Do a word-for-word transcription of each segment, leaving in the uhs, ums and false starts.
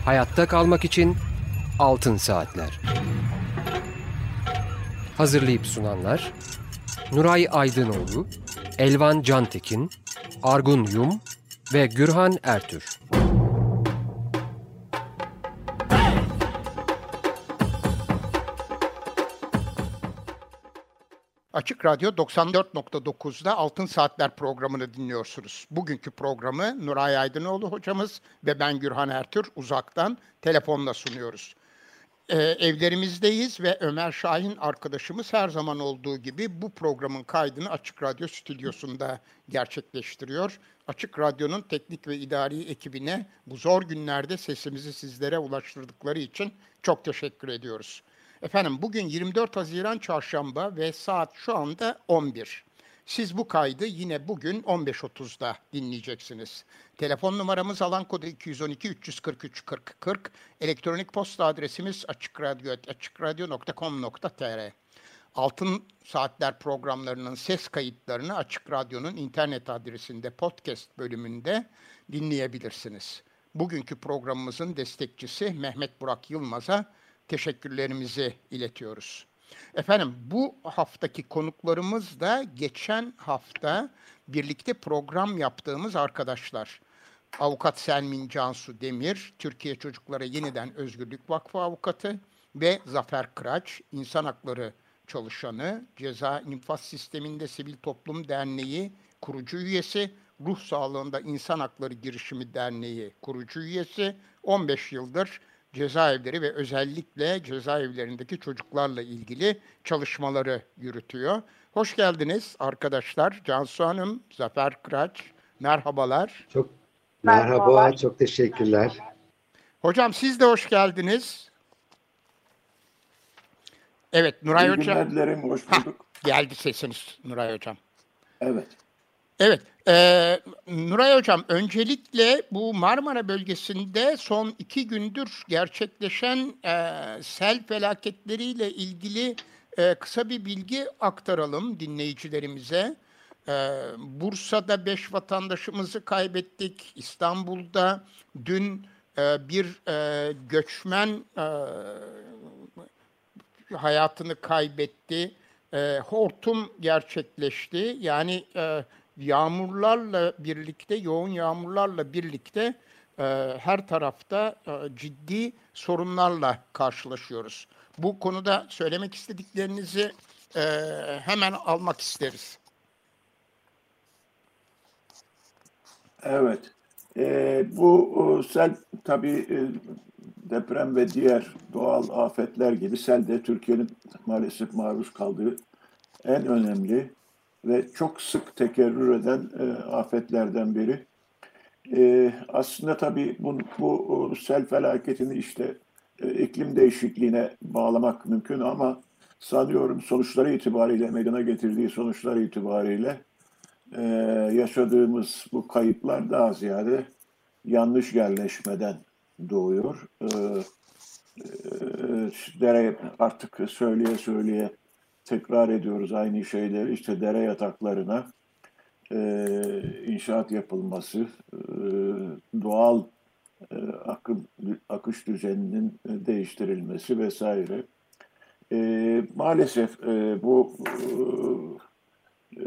Hayatta kalmak için Altın Saatler. Hazırlayıp sunanlar Nuray Aydınoğlu, Elvan Cantekin, Argun Yum ve Gürhan Ertür. Açık Radyo doksan dört nokta dokuzda Altın Saatler programını dinliyorsunuz. Bugünkü programı Nuray Aydınoğlu hocamız ve ben Gürhan Ertür uzaktan telefonla sunuyoruz. Ee, evlerimizdeyiz ve Ömer Şahin arkadaşımız her zaman olduğu gibi bu programın kaydını Açık Radyo stüdyosunda gerçekleştiriyor. Açık Radyo'nun teknik ve idari ekibine bu zor günlerde sesimizi sizlere ulaştırdıkları için çok teşekkür ediyoruz. Efendim bugün yirmi dört Haziran Çarşamba ve saat şu anda on bir. Siz bu kaydı yine bugün on beş otuzda dinleyeceksiniz. Telefon numaramız alan kodu iki yüz on iki üç yüz kırk üç kırk kırk. Elektronik posta adresimiz açıkradyo at açıkradyo nokta com nokta tr. Altın Saatler programlarının ses kayıtlarını Açık Radyo'nun internet adresinde podcast bölümünde dinleyebilirsiniz. Bugünkü programımızın destekçisi Mehmet Burak Yılmaz'a teşekkürlerimizi iletiyoruz. Efendim bu haftaki konuklarımız da geçen hafta birlikte program yaptığımız arkadaşlar. Avukat Selmin Cansu Demir, Türkiye Çocuklara Yeniden Özgürlük Vakfı avukatı ve Zafer Kıraç, İnsan Hakları çalışanı, Ceza İnfaz Sisteminde Sivil Toplum Derneği kurucu üyesi, Ruh Sağlığında İnsan Hakları Girişimi Derneği kurucu üyesi, on beş yıldır cezaevleri ve özellikle cezaevlerindeki çocuklarla ilgili çalışmaları yürütüyor. Hoş geldiniz arkadaşlar. Cansu Hanım, Zafer Kıraç, merhabalar. Çok merhaba, merhaba, çok teşekkürler. Hocam siz de hoş geldiniz. Evet, Nuray İyi Hocam. günler dilerim, hoş bulduk. Hah, geldi sesiniz Nuray Hocam. Evet. Evet, e, Nuray Hocam öncelikle bu Marmara bölgesinde son iki gündür gerçekleşen e, sel felaketleriyle ilgili e, kısa bir bilgi aktaralım dinleyicilerimize. E, Bursa'da beş vatandaşımızı kaybettik. İstanbul'da dün e, bir e, göçmen e, hayatını kaybetti. E, hortum gerçekleşti. Yani e, yağmurlarla birlikte, yoğun yağmurlarla birlikte e, her tarafta e, ciddi sorunlarla karşılaşıyoruz. Bu konuda söylemek istediklerinizi e, hemen almak isteriz. Evet. Ee, bu o, sel tabii e, deprem ve diğer doğal afetler gibi sel de Türkiye'nin maalesef maruz kaldığı en önemli ve çok sık tekerrür eden e, afetlerden biri. E, aslında tabii bu, bu sel felaketini işte e, iklim değişikliğine bağlamak mümkün ama sanıyorum sonuçları itibariyle, meydana getirdiği sonuçları itibariyle e, yaşadığımız bu kayıplar daha ziyade yanlış yerleşmeden doğuyor. E, e, dere artık söyleye söyleye tekrar ediyoruz aynı şeyleri. İşte dere yataklarına e, inşaat yapılması, e, doğal e, akım, akış düzeninin değiştirilmesi vesaire. E, maalesef e, bu e,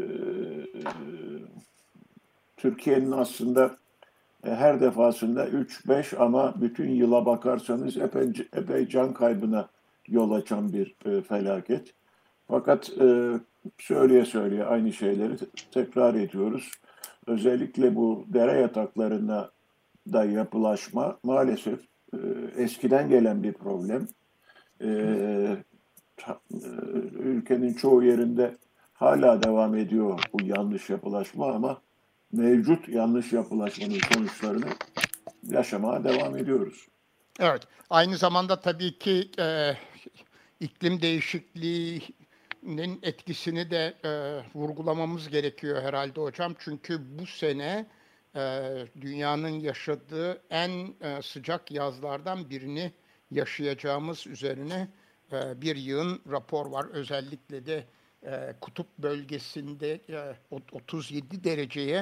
Türkiye'nin aslında e, her defasında üç beş ama bütün yıla bakarsanız epey, epey can kaybına yol açan bir e, felaket. Fakat e, söyleye söyleye aynı şeyleri tekrar ediyoruz. Özellikle bu dere yataklarına da yapılaşma maalesef e, eskiden gelen bir problem. E, ta, e, ülkenin çoğu yerinde hala devam ediyor bu yanlış yapılaşma ama mevcut yanlış yapılaşmanın sonuçlarını yaşamaya devam ediyoruz. Evet, aynı zamanda tabii ki e, iklim değişikliğinin etkisini de e, vurgulamamız gerekiyor herhalde hocam. Çünkü bu sene e, dünyanın yaşadığı en e, sıcak yazlardan birini yaşayacağımız üzerine e, bir yığın rapor var. Özellikle de e, kutup bölgesinde e, otuz yedi dereceye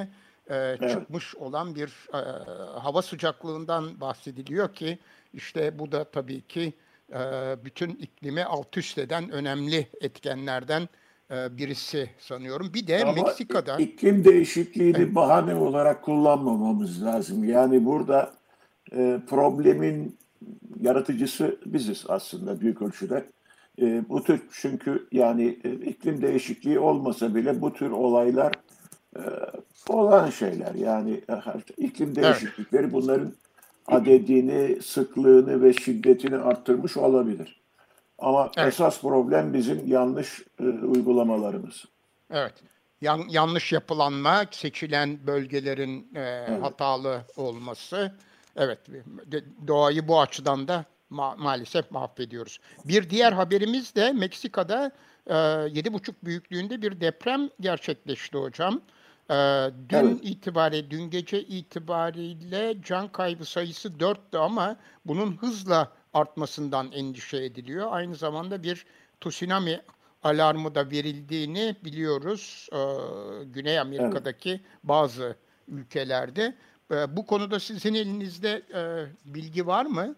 e, Evet. çıkmış olan bir e, hava sıcaklığından bahsediliyor ki işte bu da tabii ki e, bütün iklimi alt üst eden önemli etkenlerden e, birisi sanıyorum. Bir de Ama Meksika'da iklim evet, değişikliğini bahane olarak kullanmamamız lazım. Yani burada e, problemin yaratıcısı biziz aslında büyük ölçüde. E, bu tür çünkü yani e, iklim değişikliği olmasa bile bu tür olaylar e, olan şeyler. Yani e, iklim evet, değişiklikleri bunların adedini, sıklığını ve şiddetini arttırmış olabilir. Ama evet. esas problem bizim yanlış e, uygulamalarımız. Evet. Yan- yanlış yapılanma, seçilen bölgelerin e, Evet. hatalı olması. Evet, de- doğayı bu açıdan da ma- maalesef mahvediyoruz. Bir diğer haberimiz de Meksika'da e, yedi buçuk büyüklüğünde bir deprem gerçekleşti hocam. E, dün Evet. itibariyle, dün gece itibariyle can kaybı sayısı dörttü ama bunun hızla artmasından endişe ediliyor. Aynı zamanda bir tsunami alarmı da verildiğini biliyoruz e, Güney Evet. Amerika'daki bazı ülkelerde. E, bu konuda sizin elinizde e, bilgi var mı?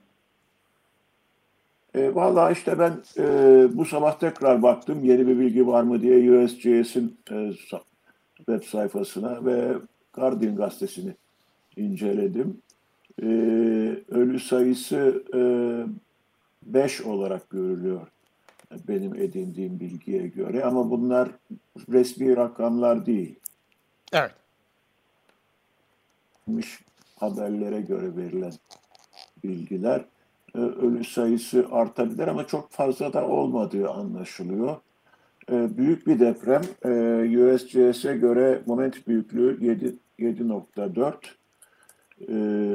E, vallahi işte ben e, bu sabah tekrar baktım yeni bir bilgi var mı diye U S G S'in e, sa- web sayfasına ve Guardian gazetesini inceledim. E, ölü sayısı e, beş olarak görülüyor benim edindiğim bilgiye göre ama bunlar resmi rakamlar değil. Evet. Haberlere göre verilen bilgiler. E, ölü sayısı artabilir ama çok fazla da olmadığı anlaşılıyor. E, büyük bir deprem. E, U S G S'e göre moment büyüklüğü yedi nokta dört. E,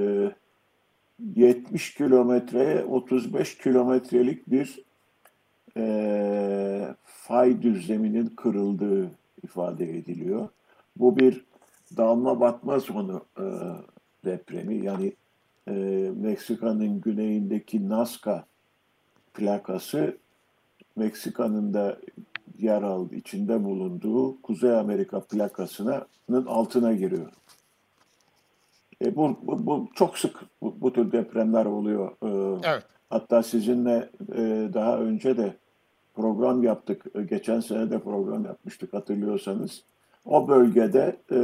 yetmiş kilometreye otuz beş kilometrelik bir e, fay düzleminin kırıldığı ifade ediliyor. Bu bir dalma batma sonu e, depremi. Yani e, Meksika'nın güneyindeki Nazca plakası Meksika'nın da yer aldığı, içinde bulunduğu Kuzey Amerika plakasının altına giriyor. E, bu, bu, bu çok sık bu, bu tür depremler oluyor. E, Evet. hatta sizinle e, daha önce de program yaptık. E, geçen sene de program yapmıştık hatırlıyorsanız. O bölgede e,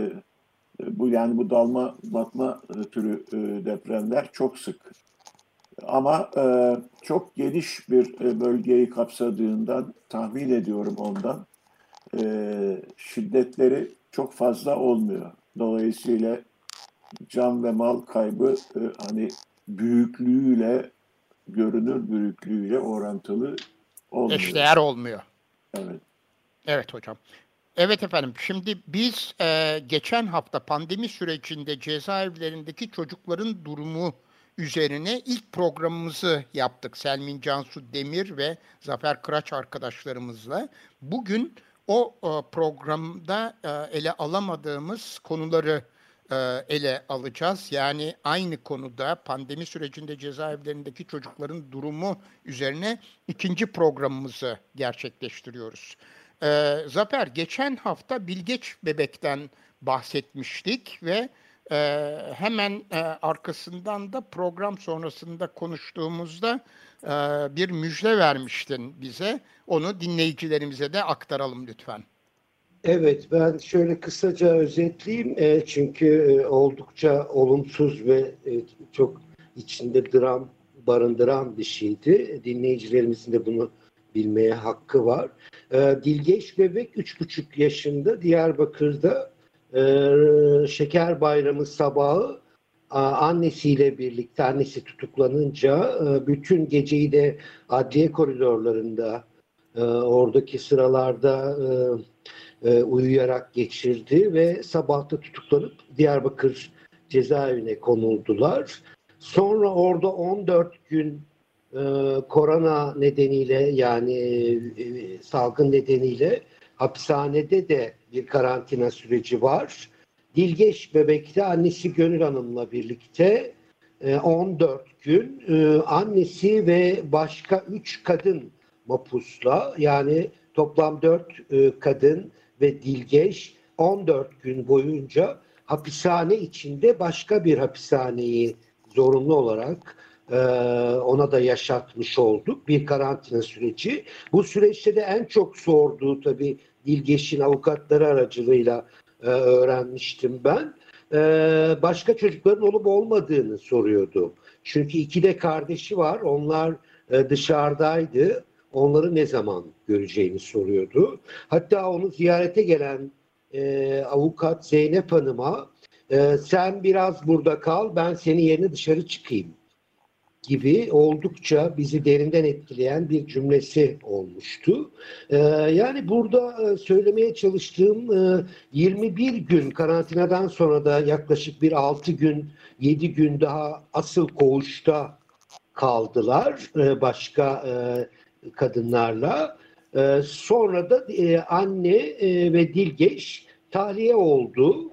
bu yani bu dalma batma e, türü e, depremler çok sık. Ama e, çok geniş bir e, bölgeyi kapsadığından tahmin ediyorum ondan e, şiddetleri çok fazla olmuyor. Dolayısıyla can ve mal kaybı e, hani büyüklüğüyle görünür büyüklüğüyle orantılı olmuyor. Eşdeğer olmuyor. Evet. Evet hocam. Evet efendim. Şimdi biz e, geçen hafta pandemi sürecinde cezaevlerindeki çocukların durumu üzerine ilk programımızı yaptık. Selmin Cansu Demir ve Zafer Kıraç arkadaşlarımızla. Bugün o e, programda e, ele alamadığımız konuları e, ele alacağız. Yani aynı konuda pandemi sürecinde cezaevlerindeki çocukların durumu üzerine ikinci programımızı gerçekleştiriyoruz. Ee, Zafer, geçen hafta Bilgeç Bebek'ten bahsetmiştik ve e, hemen e, arkasından da program sonrasında konuştuğumuzda e, bir müjde vermiştin bize. Onu dinleyicilerimize de aktaralım lütfen. Evet, ben şöyle kısaca özetleyeyim. E, çünkü e, oldukça olumsuz ve e, çok içinde dram barındıran bir şeydi. Dinleyicilerimizin de bunu bilmeye hakkı var. E, Dilgeç Bebek üç buçuk yaşında Diyarbakır'da e, Şeker Bayramı sabahı a, annesiyle birlikte, annesi tutuklanınca e, bütün geceyi de adliye koridorlarında, e, oradaki sıralarda e, e, uyuyarak geçirdi ve sabahta tutuklanıp Diyarbakır cezaevine konuldular. Sonra orada on dört gün e, korona nedeniyle yani e, salgın nedeniyle hapishanede de bir karantina süreci var. Dilgeç Bebek'te annesi Gönül Hanım'la birlikte e, on dört gün e, annesi ve başka üç kadın mapusla, yani toplam dört e, kadın ve Dilgeç on dört gün boyunca hapishane içinde başka bir hapishaneyi zorunlu olarak e, ona da yaşatmış olduk. Bir karantina süreci. Bu süreçte de en çok sorduğu tabii Dilgeç'in avukatları aracılığıyla e, öğrenmiştim ben. E, başka çocukların olup olmadığını soruyordu. Çünkü iki de kardeşi var. Onlar e, dışarıdaydı. Onları ne zaman göreceğini soruyordu. Hatta onu ziyarete gelen e, avukat Zeynep Hanım'a e, sen biraz burada kal, ben senin yerine dışarı çıkayım gibi oldukça bizi derinden etkileyen bir cümlesi olmuştu. E, yani burada e, söylemeye çalıştığım e, yirmi bir gün karantinadan sonra da yaklaşık bir altı gün, yedi gün daha asıl koğuşta kaldılar e, başka e, kadınlarla. Ee, sonra da e, anne e, ve Dilgeç tahliye oldu.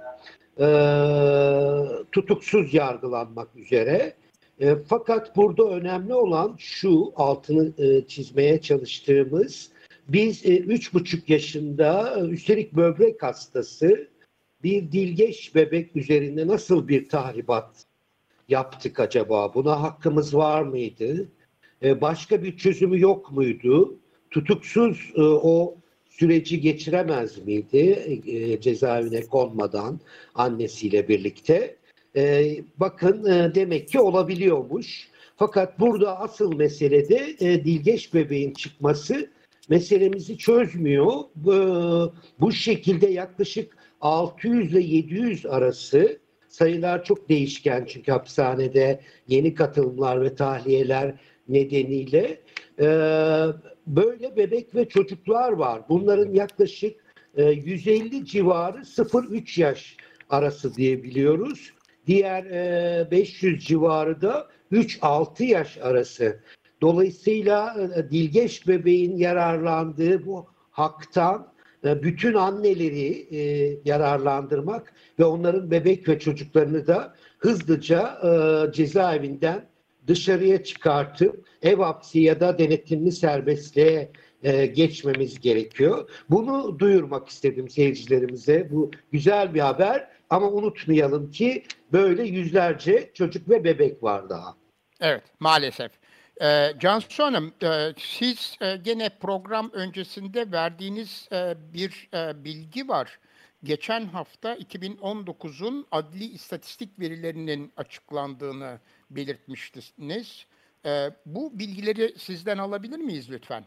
Ee, tutuksuz yargılanmak üzere. E, fakat burada önemli olan şu, altını e, çizmeye çalıştığımız, biz e, üç buçuk yaşında üstelik böbrek hastası bir Dilgeç bebek üzerinde nasıl bir tahribat yaptık acaba? Buna hakkımız var mıydı? Başka bir çözümü yok muydu? Tutuksuz o süreci geçiremez miydi cezaevine konmadan annesiyle birlikte? Bakın demek ki olabiliyormuş. Fakat burada asıl mesele de Dilgeç bebeğin çıkması meselemizi çözmüyor. Bu şekilde yaklaşık altı yüz ile yedi yüz arası, sayılar çok değişken çünkü hapishanede yeni katılımlar ve tahliyeler nedeniyle e, böyle bebek ve çocuklar var. Bunların yaklaşık e, yüz elli civarı sıfır üç yaş arası diyebiliyoruz. Diğer e, beş yüz civarı da üç altı yaş arası. Dolayısıyla e, Dilgeç bebeğin yararlandığı bu haktan e, bütün anneleri e, yararlandırmak ve onların bebek ve çocuklarını da hızlıca e, cezaevinden dışarıya çıkartıp ev hapsi ya da denetimli serbestliğe e, geçmemiz gerekiyor. Bunu duyurmak istedim seyircilerimize. Bu güzel bir haber ama unutmayalım ki böyle yüzlerce çocuk ve bebek var daha. Evet, maalesef. Ee, Cansu Hanım, e, siz e, gene program öncesinde verdiğiniz e, bir e, bilgi var. Geçen hafta iki bin on dokuzun adli istatistik verilerinin açıklandığını belirtmiştiniz. Ee, bu bilgileri sizden alabilir miyiz lütfen?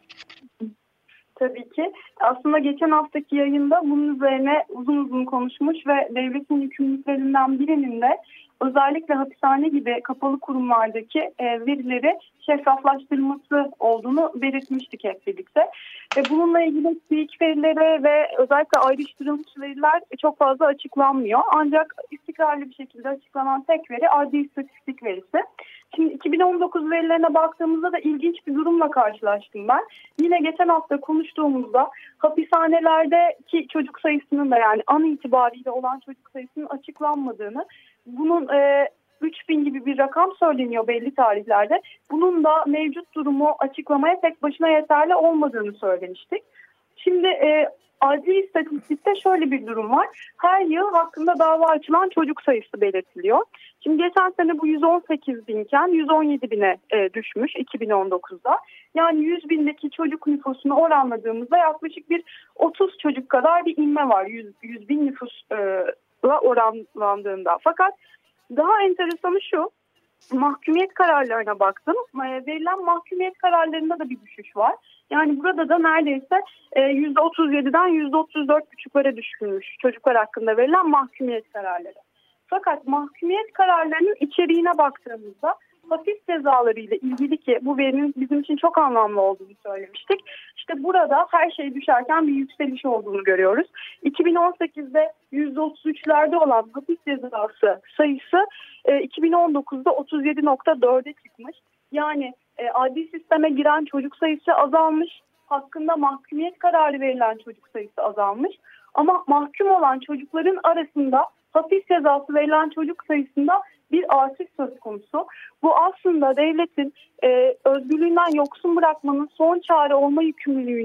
Tabii ki. Aslında geçen haftaki yayında bunun üzerine uzun uzun konuşmuş ve devletin yükümlülüklerinden birinin de özellikle hapishane gibi kapalı kurumlardaki e, verileri şeffaflaştırması olduğunu belirtmiştik hep birlikte. Ve bununla ilgili ilk verilere ve özellikle ayrıştırılmış veriler çok fazla açıklanmıyor. Ancak istikrarlı bir şekilde açıklanan tek veri adli istatistik verisi. Şimdi iki bin on dokuz verilerine baktığımızda da ilginç bir durumla karşılaştım ben. Yine geçen hafta konuştuğumuzda hapishanelerdeki çocuk sayısının da yani an itibariyle olan çocuk sayısının açıklanmadığını, bunun e, üç bin gibi bir rakam söyleniyor belli tarihlerde. Bunun da mevcut durumu açıklamaya tek başına yeterli olmadığını söylemiştik. Şimdi e, adli istatistikte şöyle bir durum var. Her yıl hakkında dava açılan çocuk sayısı belirtiliyor. Şimdi geçen sene bu yüz on sekiz binken yüz on yedi bine e, düşmüş iki bin on dokuzda. Yani yüz bindeki çocuk nüfusunu oranladığımızda yaklaşık bir otuz çocuk kadar bir inme var yüz, yüz bin nüfusla oranlandığında. Fakat daha enteresanı şu, mahkumiyet kararlarına baktım. E, verilen mahkumiyet kararlarında da bir düşüş var. Yani burada da neredeyse e, yüzde otuz yediden yüzde otuz dört buçuklara düşürülmüş çocuklar hakkında verilen mahkumiyet kararları. Fakat mahkumiyet kararlarının içeriğine baktığımızda hapis cezaları ile ilgili ki bu verinin bizim için çok anlamlı olduğunu söylemiştik. İşte burada her şey düşerken bir yükseliş olduğunu görüyoruz. iki bin on sekizde yüzde otuz üçlerde olan hapis cezası sayısı iki bin on dokuzda otuz yedi nokta dörde çıkmış. Yani adli sisteme giren çocuk sayısı azalmış. Hakkında mahkumiyet kararı verilen çocuk sayısı azalmış. Ama mahkum olan çocukların arasında hapis cezası verilen çocuk sayısında bir artış söz konusu. Bu aslında devletin e, özgürlüğünden yoksun bırakmanın son çare olma yükümlülüğünü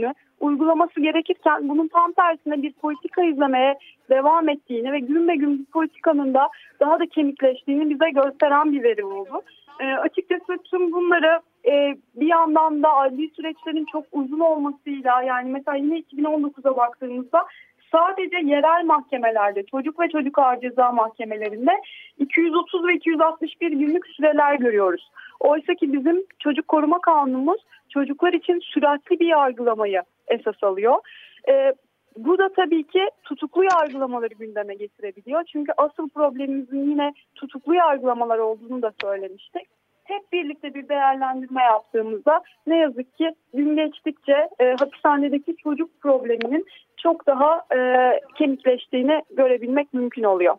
uygulaması gerekirken bunun tam tersine bir politika izlemeye devam ettiğini ve gün be gün bu politikanın da daha da kemikleştiğini bize gösteren bir veri oldu. E, açıkçası tüm bunları e, bir yandan da adli süreçlerin çok uzun olmasıyla, yani mesela yine iki bin on dokuza baktığımızda sadece yerel mahkemelerde, çocuk ve çocuk ağır ceza mahkemelerinde iki yüz otuz ve iki yüz altmış bir günlük süreler görüyoruz. Oysa ki bizim çocuk koruma kanunumuz çocuklar için süratli bir yargılamayı esas alıyor. Ee, bu da tabii ki tutuklu yargılamaları gündeme getirebiliyor. Çünkü asıl problemimizin yine tutuklu yargılamalar olduğunu da söylemiştik. Hep birlikte bir değerlendirme yaptığımızda ne yazık ki gün geçtikçe e, hapishanedeki çocuk probleminin çok daha e, kemikleştiğini görebilmek mümkün oluyor.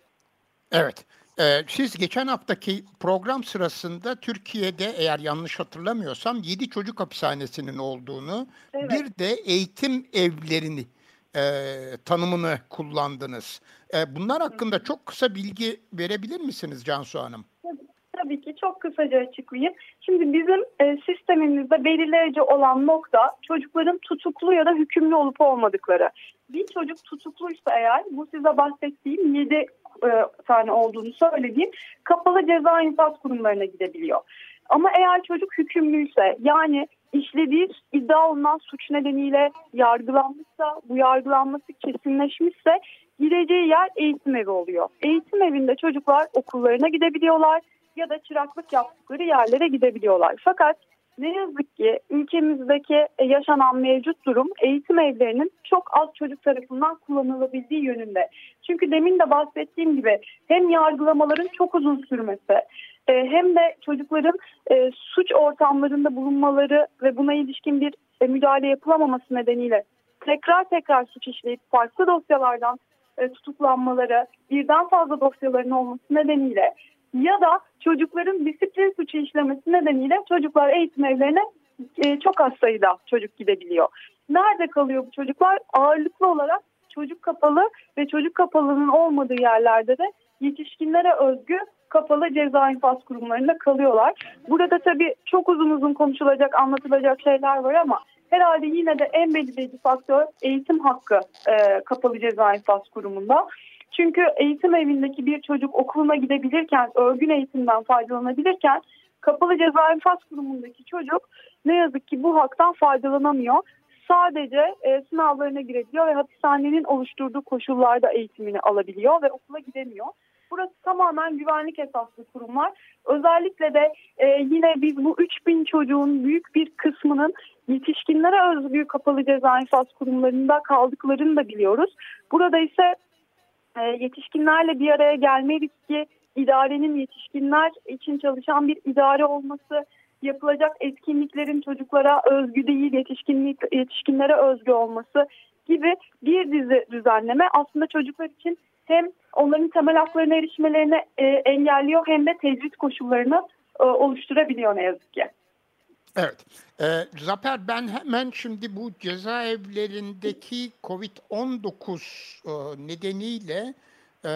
Evet. Ee, siz geçen haftaki program sırasında Türkiye'de, eğer yanlış hatırlamıyorsam, yedi çocuk hapishanesinin olduğunu, Evet. bir de eğitim evlerini e, tanımını kullandınız. E, bunlar hakkında çok kısa bilgi verebilir misiniz Cansu Hanım? Tabii ki çok kısaca açıklayayım. Şimdi bizim e, sistemimizde belirleyici olan nokta çocukların tutuklu ya da hükümlü olup olmadıkları. Bir çocuk tutukluysa eğer, bu size bahsettiğim yedi e, tane olduğunu söylediğim kapalı ceza infaz kurumlarına gidebiliyor. Ama eğer çocuk hükümlüyse, yani işlediği iddia olunan suç nedeniyle yargılanmışsa, bu yargılanması kesinleşmişse gideceği yer eğitim evi oluyor. Eğitim evinde çocuklar okullarına gidebiliyorlar ya da çıraklık yaptıkları yerlere gidebiliyorlar. Fakat ne yazık ki ülkemizdeki yaşanan mevcut durum eğitim evlerinin çok az çocuk tarafından kullanılabildiği yönünde. Çünkü demin de bahsettiğim gibi hem yargılamaların çok uzun sürmesi hem de çocukların suç ortamlarında bulunmaları ve buna ilişkin bir müdahale yapılamaması nedeniyle tekrar tekrar suç işleyip farklı dosyalardan tutuklanmaları, birden fazla dosyaların olması nedeniyle ya da çocukların disiplin suçu işlemesi nedeniyle çocuklar eğitim evlerine e, çok az sayıda çocuk gidebiliyor. Nerede kalıyor bu çocuklar? Ağırlıklı olarak çocuk kapalı ve çocuk kapalının olmadığı yerlerde de yetişkinlere özgü kapalı ceza infaz kurumlarında kalıyorlar. Burada tabii çok uzun uzun konuşulacak, anlatılacak şeyler var ama herhalde yine de en belirleyici faktör eğitim hakkı e, kapalı ceza infaz kurumunda. Çünkü eğitim evindeki bir çocuk okuluna gidebilirken, örgün eğitimden faydalanabilirken kapalı ceza infaz kurumundaki çocuk ne yazık ki bu haktan faydalanamıyor. Sadece e, sınavlarına girebiliyor ve hapishanenin oluşturduğu koşullarda eğitimini alabiliyor ve okula gidemiyor. Burası tamamen güvenlik esaslı kurumlar. Özellikle de e, yine biz bu üç bin çocuğun büyük bir kısmının yetişkinlere özgü kapalı ceza infaz kurumlarında kaldıklarını da biliyoruz. Burada ise e, yetişkinlerle bir araya gelme riski, idarenin yetişkinler için çalışan bir idare olması, yapılacak etkinliklerin çocuklara özgü değil, yetişkinlik, yetişkinlere özgü olması gibi bir dizi düzenleme aslında çocuklar için hem onların temel haklarına erişmelerini e, engelliyor hem de tecrit koşullarını e, oluşturabiliyor ne yazık ki. Evet. Ee, Zafer, ben hemen şimdi bu cezaevlerindeki kovid on dokuz e, nedeniyle e,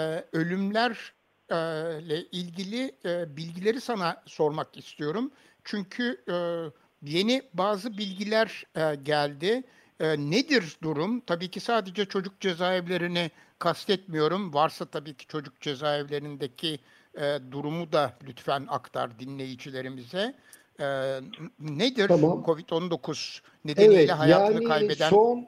ölümlerle ilgili e, bilgileri sana sormak istiyorum. Çünkü e, yeni bazı bilgiler e, geldi. E, nedir durum? Tabii ki sadece çocuk cezaevlerini kastetmiyorum. Varsa tabii ki çocuk cezaevlerindeki e, durumu da lütfen aktar dinleyicilerimize. E, nedir Tamam. kovid on dokuz nedeniyle Evet, hayatını yani kaybeden? Son,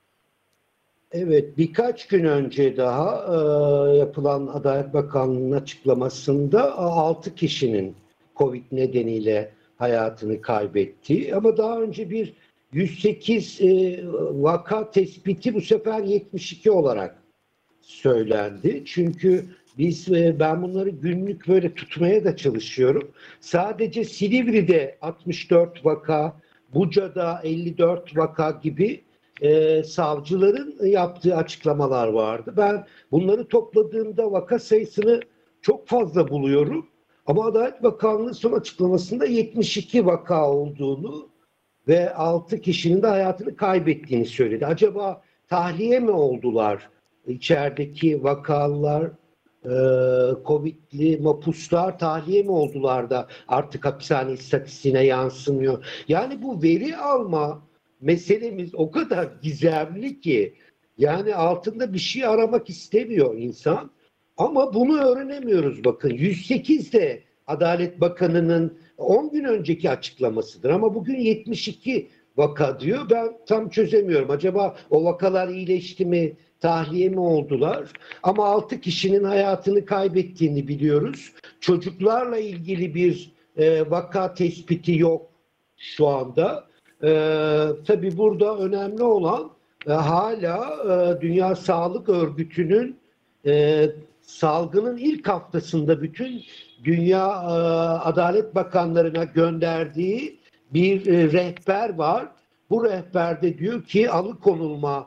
evet birkaç gün önce daha e, yapılan Adalet Bakanlığı'nın açıklamasında altı kişinin Covid nedeniyle hayatını kaybetti. Ama daha önce bir yüz sekiz e, vaka tespiti bu sefer yetmiş iki olarak söylendi. Çünkü biz e, ben bunları günlük böyle tutmaya da çalışıyorum. Sadece Silivri'de altmış dört vaka, Buca'da elli dört vaka gibi e, savcıların yaptığı açıklamalar vardı. Ben bunları topladığımda vaka sayısını çok fazla buluyorum. Ama Adalet Bakanlığı son açıklamasında yetmiş iki vaka olduğunu ve altı kişinin de hayatını kaybettiğini söyledi. Acaba tahliye mi oldular? İçerideki vakalar, e, Covid'li mapuslar tahliye mi oldular da artık hapishane istatistiğine yansımıyor? Yani bu veri alma meselemiz o kadar gizemli ki yani altında bir şey aramak istemiyor insan. Ama bunu öğrenemiyoruz bakın. yüz sekiz de Adalet Bakanı'nın on gün önceki açıklamasıdır ama bugün yetmiş iki vaka diyor. Ben tam çözemiyorum. Acaba o vakalar iyileşti mi, tahliye mi oldular? Ama altı kişinin hayatını kaybettiğini biliyoruz. Çocuklarla ilgili bir e, vaka tespiti yok şu anda. E, tabii burada önemli olan e, hala e, Dünya Sağlık Örgütü'nün e, salgının ilk haftasında bütün Dünya e, Adalet Bakanlarına gönderdiği bir e, rehber var. Bu rehberde diyor ki alıkonulma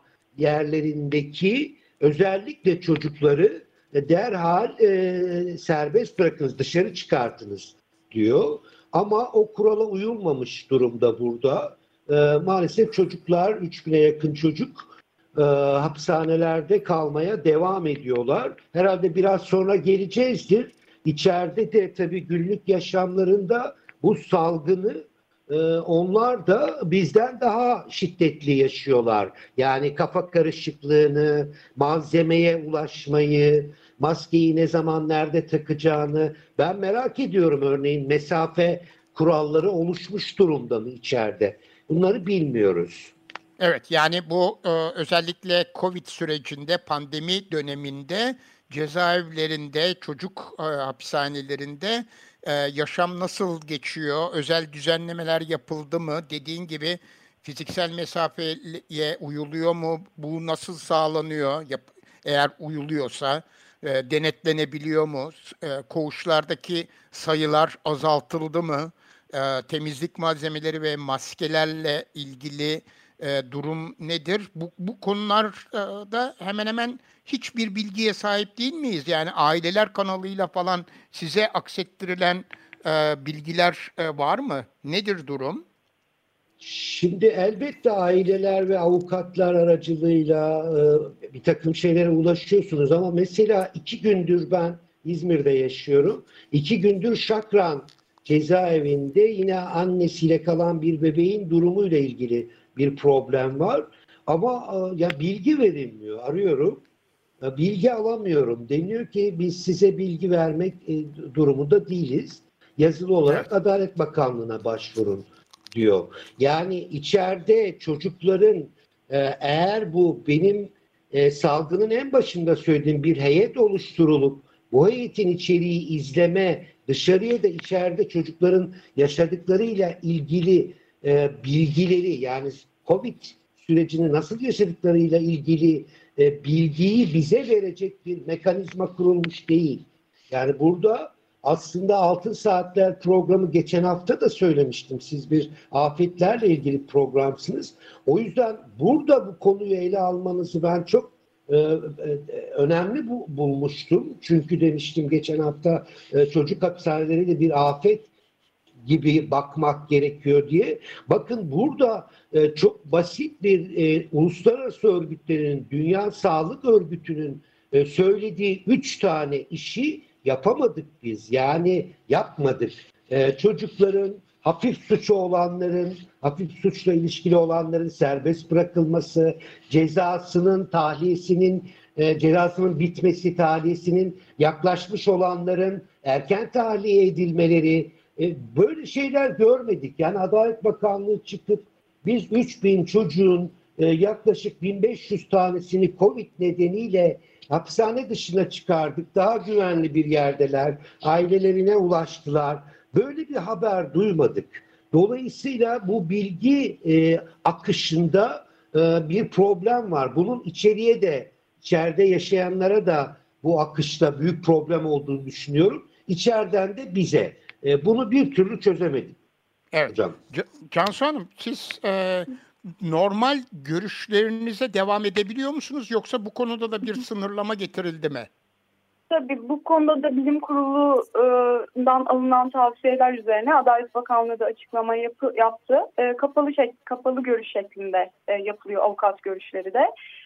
yerlerindeki özellikle çocukları e, derhal e, serbest bırakınız, dışarı çıkartınız diyor. Ama o kurala uyulmamış durumda burada. E, maalesef çocuklar, üç bine yakın çocuk e, hapishanelerde kalmaya devam ediyorlar. Herhalde biraz sonra geleceğizdir. İçeride de tabii günlük yaşamlarında bu salgını e, onlar da bizden daha şiddetli yaşıyorlar. Yani kafa karışıklığını, malzemeye ulaşmayı, maskeyi ne zaman nerede takacağını ben merak ediyorum. Örneğin mesafe kuralları oluşmuş durumda mı içeride? Bunları bilmiyoruz. Evet, yani bu e, özellikle Covid sürecinde, pandemi döneminde cezaevlerinde, çocuk e, hapishanelerinde e, yaşam nasıl geçiyor? Özel düzenlemeler yapıldı mı? Dediğin gibi fiziksel mesafeye uyuluyor mu? Bu nasıl sağlanıyor? Yap, eğer uyuluyorsa e, denetlenebiliyor mu? E, koğuşlardaki sayılar azaltıldı mı? E, temizlik malzemeleri ve maskelerle ilgili e, durum nedir? Bu, bu konularda hemen hemen hiçbir bilgiye sahip değil miyiz? Yani aileler kanalıyla falan size aksettirilen e, bilgiler e, var mı? Nedir durum? Şimdi elbette aileler ve avukatlar aracılığıyla e, bir takım şeylere ulaşıyorsunuz ama mesela iki gündür ben İzmir'de yaşıyorum. İki gündür Şakran cezaevinde yine annesiyle kalan bir bebeğin durumuyla ilgili bir problem var. Ama e, ya bilgi verilmiyor. Arıyorum. Ya bilgi alamıyorum. Deniyor ki biz size bilgi vermek e, durumunda değiliz. Yazılı olarak Evet. Adalet Bakanlığı'na başvurun diyor. Yani içeride çocukların e, eğer bu benim e, salgının en başında söylediğim bir heyet oluşturulup bu heyetin içeriği izleme, dışarıya da içeride çocukların yaşadıklarıyla ilgili e, bilgileri yani Covid sürecini nasıl yaşadıklarıyla ilgili e, bilgiyi bize verecek bir mekanizma kurulmuş değil. Yani burada aslında Altın Saatler programı geçen hafta da söylemiştim. Siz bir afetlerle ilgili programsınız. O yüzden burada bu konuyu ele almanızı ben çok e, e, önemli bu, bulmuştum. Çünkü demiştim geçen hafta e, çocuk hapishaneleriyle bir afet gibi bakmak gerekiyor diye. Bakın burada e, çok basit bir e, uluslararası örgütlerin, Dünya Sağlık Örgütü'nün e, söylediği üç tane işi yapamadık biz. Yani yapmadık. E, çocukların, hafif suçu olanların, hafif suçla ilişkili olanların serbest bırakılması, cezasının tahliyesinin, e, cezasının bitmesi, tahliyesinin yaklaşmış olanların erken tahliye edilmeleri, e, böyle şeyler görmedik. Yani Adalet Bakanlığı çıkıp biz üç bin çocuğun e, yaklaşık bin beş yüz tanesini Covid nedeniyle hapishane dışına çıkardık. Daha güvenli bir yerdeler. Ailelerine ulaştılar. Böyle bir haber duymadık. Dolayısıyla bu bilgi e, akışında e, bir problem var. Bunun içeriye de, içeride yaşayanlara da bu akışta büyük problem olduğunu düşünüyorum. İçeriden de bize. E, bunu bir türlü çözemedik. Evet. Hocam. C- Cansu Hanım, siz e, normal görüşlerinize devam edebiliyor musunuz? Yoksa bu konuda da bir sınırlama getirildi mi? Tabii bu konuda da bilim kurulundan alınan tavsiyeler üzerine Adalet Bakanlığı da açıklama yapı, yaptı. E, kapalı şek, kapalı görüş şeklinde e, yapılıyor avukat görüşleri de.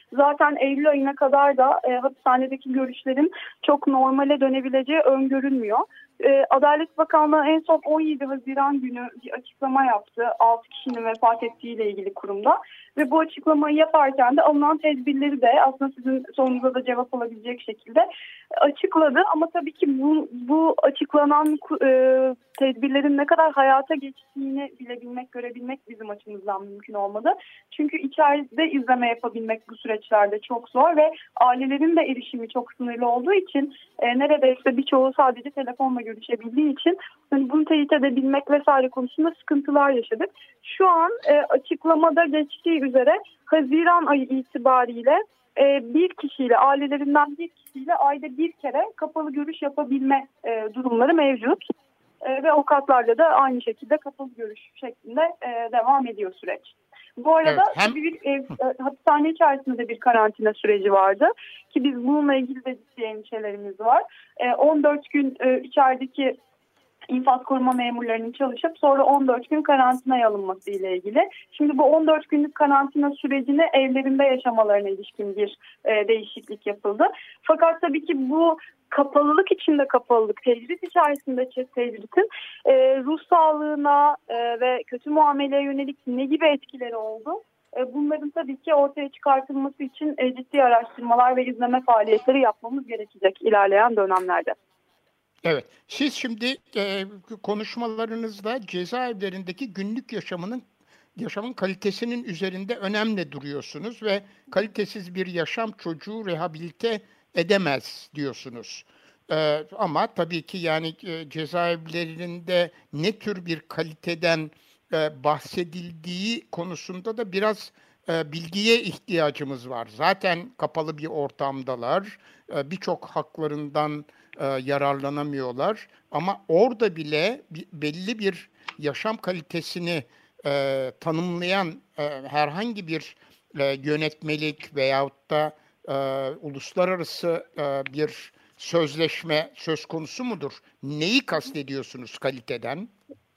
Zaten Eylül ayına kadar da e, hapishanedeki görüşlerin çok normale dönebileceği öngörülmüyor. E, Adalet Bakanlığı en son on yedi Haziran günü bir açıklama yaptı. altı kişinin vefat ettiğiyle ilgili kurumda. Ve bu açıklamayı yaparken de alınan tedbirleri de aslında sizin sorunuza da cevap olabilecek şekilde açıkladı. Ama tabii ki bu, bu açıklanan e, tedbirlerin ne kadar hayata geçtiğini bilebilmek, görebilmek bizim açımızdan mümkün olmadı. Çünkü içeride izleme yapabilmek bu süreçlerde çok zor ve ailelerin de erişimi çok sınırlı olduğu için e, neredeyse birçoğu sadece telefonla görüşebildiği için hani bunu teyit edebilmek vesaire konusunda sıkıntılar yaşadık. Şu an e, açıklamada geçtiği üzere Haziran ayı itibariyle e, bir kişiyle, ailelerinden bir kişiyle ayda bir kere kapalı görüş yapabilme e, durumları mevcut. E, ve avukatlarla da aynı şekilde kapalı görüş şeklinde e, devam ediyor süreç. Bu arada evet, hem... bir ev, e, hapishane içerisinde bir karantina süreci vardı ki biz bununla ilgili de ciddi endişelerimiz var. E, on dört gün e, içerideki infaz koruma memurlarının çalışıp sonra on dört gün karantinaya alınması ile ilgili. Şimdi bu on dört günlük karantina sürecini evlerinde yaşamalarına ilişkin bir e, değişiklik yapıldı. Fakat tabii ki bu kapalılık içinde kapalılık, tecrit içerisinde tecritin e, ruh sağlığına e, ve kötü muameleye yönelik ne gibi etkileri oldu? E, bunların tabii ki ortaya çıkartılması için e, ciddi araştırmalar ve izleme faaliyetleri yapmamız gerekecek ilerleyen dönemlerde. Evet, siz şimdi e, konuşmalarınızda cezaevlerindeki günlük yaşamının yaşamın kalitesinin üzerinde önemli duruyorsunuz ve kalitesiz bir yaşam çocuğu rehabilite edemez diyorsunuz. Ee, ama tabii ki yani e, cezaevlerinde ne tür bir kaliteden e, bahsedildiği konusunda da biraz e, bilgiye ihtiyacımız var. Zaten kapalı bir ortamdalar, e, birçok haklarından e, yararlanamıyorlar. Ama orada bile bir, belli bir yaşam kalitesini e, tanımlayan e, herhangi bir e, yönetmelik veyahut da e, uluslararası e, bir sözleşme söz konusu mudur? Neyi kastediyorsunuz kaliteden?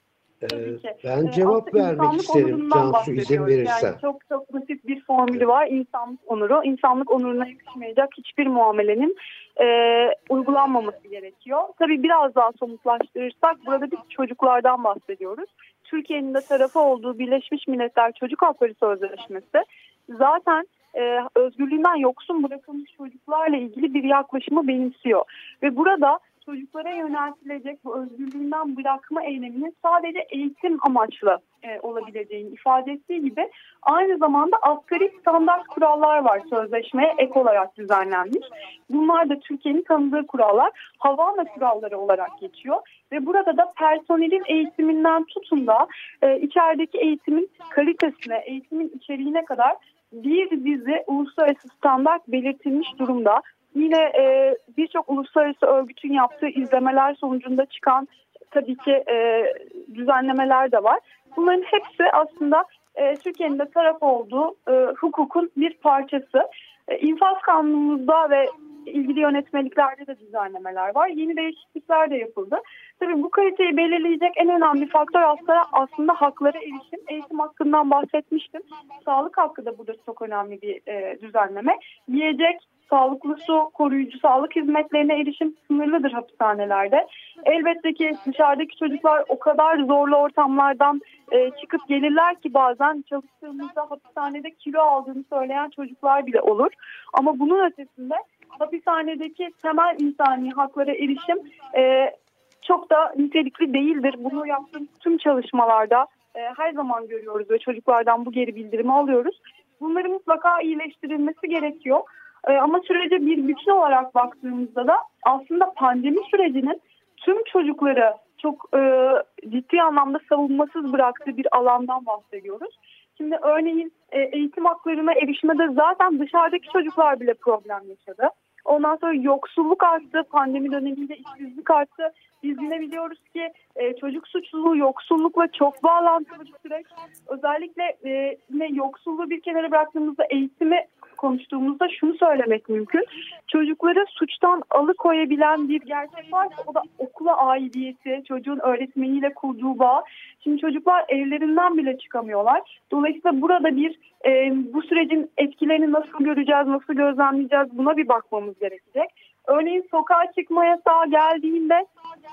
Ee, ben cevap Aslında vermek isterim Cansu, izin verirsen. Yani çok çok basit bir formülü var. İnsanlık onuru. İnsanlık onuruna yakışmayacak hiçbir muamelenin e, uygulanmaması gerekiyor. Tabii biraz daha somutlaştırırsak burada biz çocuklardan bahsediyoruz. Türkiye'nin de tarafı olduğu Birleşmiş Milletler Çocuk Hakları Sözleşmesi zaten e, özgürlüğünden yoksun bırakılmış çocuklarla ilgili bir yaklaşımı benimsiyor. Ve burada çocuklara yöneltilecek bu özgürlüğünden bırakma eyleminin sadece eğitim amaçlı e, olabileceğini ifade ettiği gibi aynı zamanda asgari standart kurallar var sözleşmeye ek olarak düzenlenmiş. Bunlar da Türkiye'nin tanıdığı kurallar, Havana kuralları olarak geçiyor ve burada da personelin eğitiminden tutun da e, içerideki eğitimin kalitesine, eğitimin içeriğine kadar bir dizi uluslararası standart belirtilmiş durumda. Yine e, birçok uluslararası örgütün yaptığı izlemeler sonucunda çıkan tabii ki e, düzenlemeler de var. Bunların hepsi aslında e, Türkiye'nin de taraf olduğu e, hukukun bir parçası. E, İnfaz kanunumuzda ve ilgili yönetmeliklerde de düzenlemeler var. Yeni değişiklikler de yapıldı. Tabii bu kaliteyi belirleyecek en önemli faktör aslında, aslında haklara erişim. Eğitim hakkından bahsetmiştim. Sağlık hakkı da burada çok önemli bir e, düzenleme. Yiyecek, sağlıklı su, koruyucu sağlık hizmetlerine erişim sınırlıdır hapishanelerde. Elbette ki dışarıdaki çocuklar o kadar zorlu ortamlardan e, çıkıp gelirler ki bazen çalıştığımızda hapishanede kilo aldığını söyleyen çocuklar bile olur. Ama bunun ötesinde hapishanedeki temel insani haklara erişim e, çok da nitelikli değildir. Bunu yaptığımız tüm çalışmalarda e, her zaman görüyoruz ve çocuklardan bu geri bildirimi alıyoruz. Bunların mutlaka iyileştirilmesi gerekiyor. E, ama sürece bir bütün olarak baktığımızda da aslında pandemi sürecinin tüm çocukları çok e, ciddi anlamda savunmasız bıraktığı bir alandan bahsediyoruz. Şimdi örneğin e, eğitim haklarına erişmede zaten dışarıdaki çocuklar bile problem yaşadı. Ondan sonra yoksulluk arttı, pandemi döneminde işsizlik arttı. Biz yine biliyoruz ki e, çocuk suçluluğu yoksullukla çok bağlantılı bir süreç. Özellikle e, yine yoksulluğu bir kenara bıraktığımızda eğitimi konuştuğumuzda şunu söylemek mümkün. Çocukları suçtan alıkoyabilen bir gerçek varsa o da okula aidiyeti, çocuğun öğretmeniyle kurduğu bağ. Şimdi çocuklar evlerinden bile çıkamıyorlar. Dolayısıyla burada bir e, bu sürecin etkilerini nasıl göreceğiz, nasıl gözlemleyeceğiz buna bir bakmamız gerekecek. Örneğin sokağa çıkma yasağı geldiğinde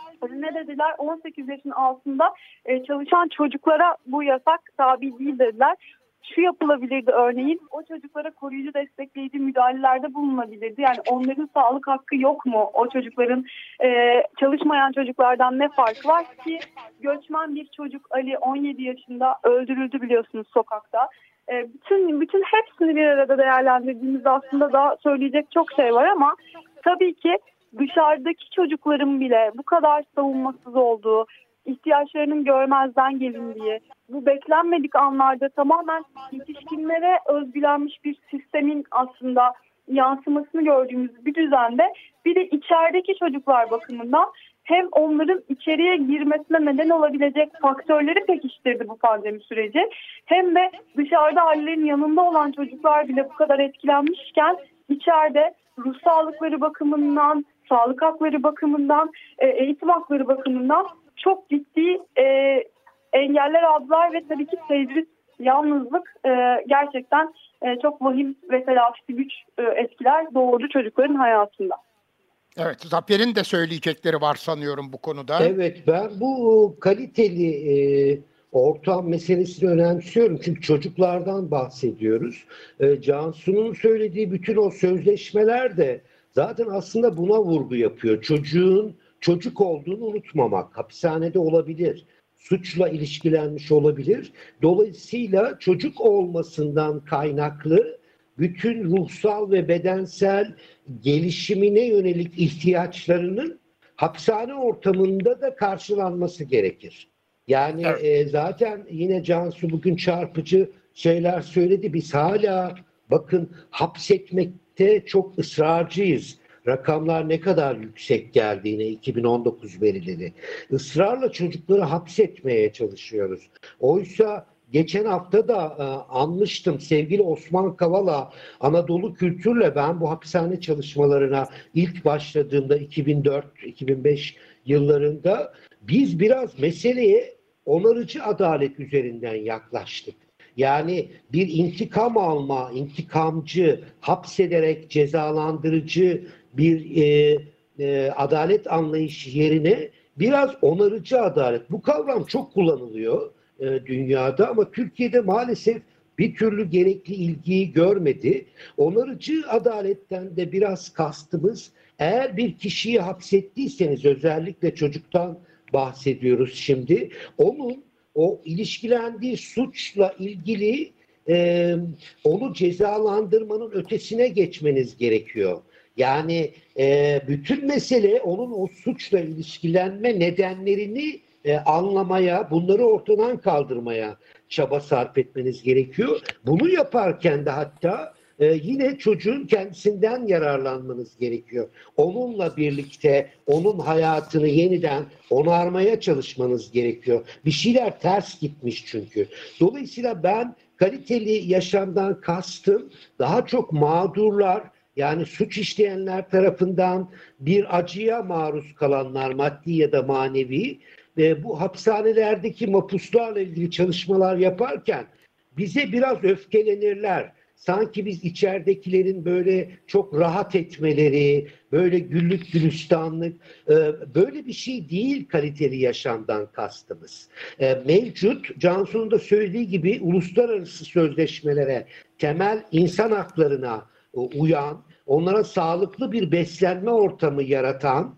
ne dediler? on sekiz yaşın altında e, çalışan çocuklara bu yasak tabi değil dediler. Şu yapılabilirdi örneğin, o çocuklara koruyucu destekleyici müdahalelerde bulunabilirdi. Yani onların sağlık hakkı yok mu? O çocukların e, çalışmayan çocuklardan ne farkı var ki? Göçmen bir çocuk Ali on yedi yaşında öldürüldü biliyorsunuz sokakta. E, bütün bütün hepsini bir arada değerlendirdiğimizde aslında daha söyleyecek çok şey var ama tabii ki dışarıdaki çocukların bile bu kadar savunmasız olduğu, ihtiyaçlarının görmezden gelindiği, bu beklenmedik anlarda tamamen yetişkinlere özgülenmiş bir sistemin aslında yansımasını gördüğümüz bir düzende bir de içerideki çocuklar bakımından hem onların içeriye girmesine neden olabilecek faktörleri pekiştirdi bu pandemi süreci, hem de dışarıda ailelerin yanında olan çocuklar bile bu kadar etkilenmişken içeride ruh sağlıkları bakımından, sağlık hakları bakımından, eğitim hakları bakımından çok ciddi e, engeller aldılar ve tabii ki tecrit, yalnızlık e, gerçekten e, çok vahim ve telafisi güç e, etkiler doğurdu çocukların hayatında. Evet, Zafer'in de söyleyecekleri var sanıyorum bu konuda. Evet, ben bu kaliteli e, ortam meselesini önemsiyorum. Çünkü çocuklardan bahsediyoruz. E, Cansu'nun söylediği bütün o sözleşmeler de zaten aslında buna vurgu yapıyor. Çocuğun çocuk olduğunu unutmamak. Hapishanede olabilir, suçla ilişkilenmiş olabilir. Dolayısıyla çocuk olmasından kaynaklı bütün ruhsal ve bedensel gelişimine yönelik ihtiyaçlarının hapishane ortamında da karşılanması gerekir. Yani evet. e, zaten yine Cansu bugün çarpıcı şeyler söyledi. Biz hala bakın hapsetmekte çok ısrarcıyız. Rakamlar ne kadar yüksek geldiğine iki bin on dokuz verileri. Israrla çocukları hapsetmeye çalışıyoruz. Oysa geçen hafta da e, anmıştım sevgili Osman Kavala, Anadolu Kültür'le ben bu hapishane çalışmalarına ilk başladığımda iki bin dört iki bin beş yıllarında biz biraz meseleye onarıcı adalet üzerinden yaklaştık. Yani bir intikam alma, intikamcı, hapsederek cezalandırıcı bir e, e, adalet anlayışı yerine biraz onarıcı adalet. Bu kavram çok kullanılıyor e, dünyada ama Türkiye'de maalesef bir türlü gerekli ilgiyi görmedi. Onarıcı adaletten de biraz kastımız, eğer bir kişiyi hapsettiyseniz, özellikle çocuktan bahsediyoruz şimdi, onun o ilişkilendiği suçla ilgili e, onu cezalandırmanın ötesine geçmeniz gerekiyor. Yani e, bütün mesele onun o suçla ilişkilenme nedenlerini e, anlamaya, bunları ortadan kaldırmaya çaba sarf etmeniz gerekiyor. Bunu yaparken de hatta e, yine çocuğun kendisinden yararlanmanız gerekiyor. Onunla birlikte onun hayatını yeniden onarmaya çalışmanız gerekiyor. Bir şeyler ters gitmiş çünkü. Dolayısıyla ben kaliteli yaşamdan kastım daha çok mağdurlar, yani suç işleyenler tarafından bir acıya maruz kalanlar, maddi ya da manevi, ve bu hapishanelerdeki mahpuslarla ilgili çalışmalar yaparken bize biraz öfkelenirler. Sanki biz içeridekilerin böyle çok rahat etmeleri, böyle güllük gülistanlık, böyle bir şey değil kaliteli yaşamdan kastımız. Mevcut, Cansu'nun da söylediği gibi uluslararası sözleşmelere, temel insan haklarına uyan, onlara sağlıklı bir beslenme ortamı yaratan,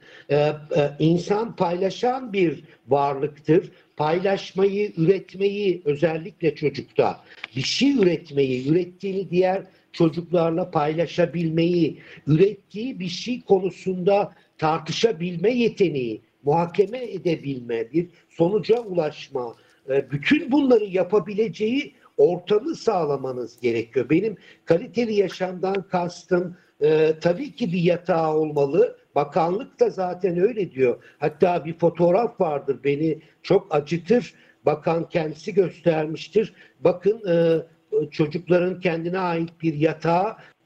insan paylaşan bir varlıktır. Paylaşmayı, üretmeyi, özellikle çocukta bir şey üretmeyi, ürettiğini diğer çocuklarla paylaşabilmeyi, ürettiği bir şey konusunda tartışabilme yeteneği, muhakeme edebilme, bir sonuca ulaşma, bütün bunları yapabileceği ortamı sağlamanız gerekiyor. Benim kaliteli yaşamdan kastım e, tabii ki bir yatağı olmalı. Bakanlık da zaten öyle diyor. Hatta bir fotoğraf vardır, beni çok acıtır. Bakan kendisi göstermiştir. Bakın e, çocukların kendine ait bir yatağı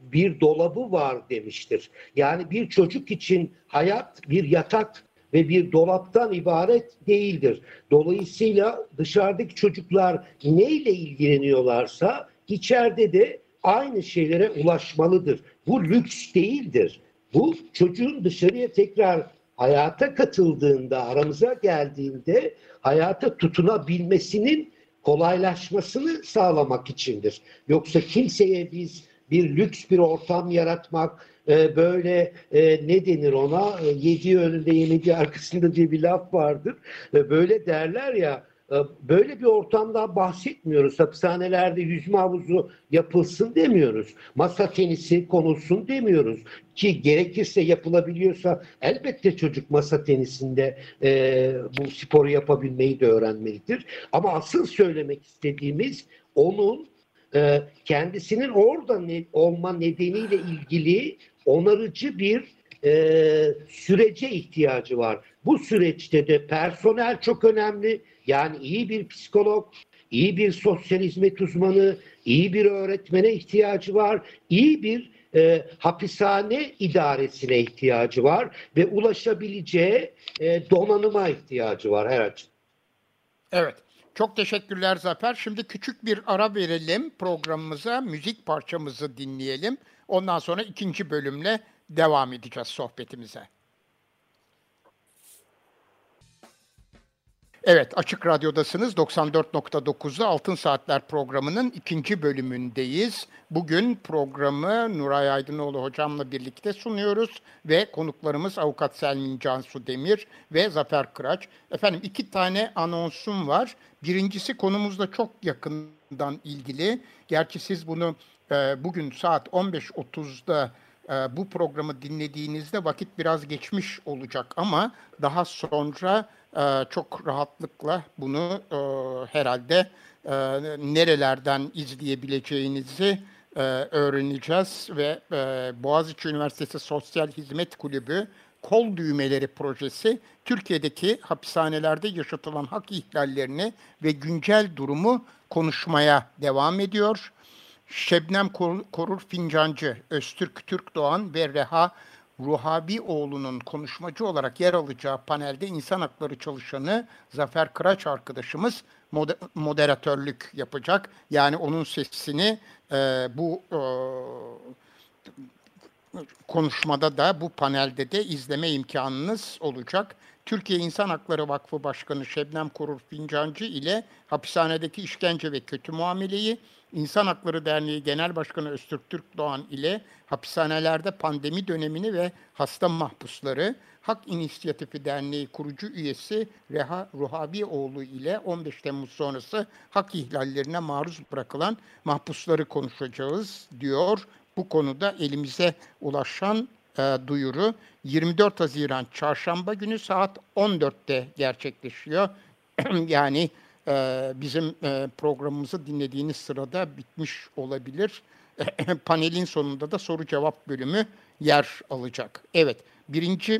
bir dolabı var demiştir. Yani bir çocuk için hayat bir yatak ve bir dolaptan ibaret değildir. Dolayısıyla dışarıdaki çocuklar neyle ilgileniyorlarsa içeride de aynı şeylere ulaşmalıdır. Bu lüks değildir. Bu çocuğun dışarıya tekrar hayata katıldığında, aramıza geldiğinde hayata tutunabilmesinin kolaylaşmasını sağlamak içindir. Yoksa kimseye biz bir lüks bir ortam yaratmak, e, böyle e, ne denir ona, e, yediği önünde yemediği arkasında diye bir laf vardır. E, böyle derler ya, e, böyle bir ortamdan bahsetmiyoruz. Hapishanelerde yüzme havuzu yapılsın demiyoruz. Masa tenisi konulsun demiyoruz. Ki gerekirse yapılabiliyorsa elbette çocuk masa tenisinde e, bu sporu yapabilmeyi de öğrenmelidir. Ama asıl söylemek istediğimiz onun e, kendisinin orada ne, olma nedeniyle ilgili onarıcı bir e, sürece ihtiyacı var. Bu süreçte de personel çok önemli. Yani iyi bir psikolog, iyi bir sosyal hizmet uzmanı, iyi bir öğretmene ihtiyacı var. İyi bir e, hapishane idaresine ihtiyacı var ve ulaşabileceği e, donanıma ihtiyacı var her açıdan. Evet. Çok teşekkürler Zafer. Şimdi küçük bir ara verelim programımıza. Müzik parçamızı dinleyelim. Ondan sonra ikinci bölümle devam edeceğiz sohbetimize. Evet, Açık Radyo'dasınız. doksan dört nokta dokuzda Altın Saatler programının ikinci bölümündeyiz. Bugün programı Nuray Aydınoğlu hocamla birlikte sunuyoruz ve konuklarımız Avukat Selmin Cansu Demir ve Zafer Kıraç. Efendim iki tane anonsum var. Birincisi konumuzla çok yakından ilgili. Gerçi siz bunu e, bugün saat on beş otuzda e, bu programı dinlediğinizde vakit biraz geçmiş olacak ama daha sonra Ee, çok rahatlıkla bunu e, herhalde e, nerelerden izleyebileceğinizi e, öğreneceğiz ve e, Boğaziçi Üniversitesi Sosyal Hizmet Kulübü Kol Düğmeleri Projesi Türkiye'deki hapishanelerde yaşatılan hak ihlallerini ve güncel durumu konuşmaya devam ediyor. Şebnem Korur Fincancı, Öztürk Türkdoğan ve Reha Ruhabioğlu'nun konuşmacı olarak yer alacağı panelde insan hakları çalışanı Zafer Kıraç arkadaşımız moder- moderatörlük yapacak. Yani onun sesini e, bu e, konuşmada da bu panelde de izleme imkanınız olacak. Türkiye İnsan Hakları Vakfı Başkanı Şebnem Korur Fincancı ile hapishanedeki işkence ve kötü muameleyi, İnsan Hakları Derneği Genel Başkanı Öztürk Türkdoğan ile hapishanelerde pandemi dönemini ve hasta mahpusları, Hak İnisiyatifi Derneği kurucu üyesi Reha Ruhabioğlu ile on beş Temmuz sonrası hak ihlallerine maruz bırakılan mahpusları konuşacağız diyor. Bu konuda elimize ulaşan e, duyuru yirmi dört Haziran Çarşamba günü saat on dörtte gerçekleşiyor. Yani e, bizim e, programımızı dinlediğiniz sırada bitmiş olabilir. Panelin sonunda da soru cevap bölümü yer alacak. Evet, birinci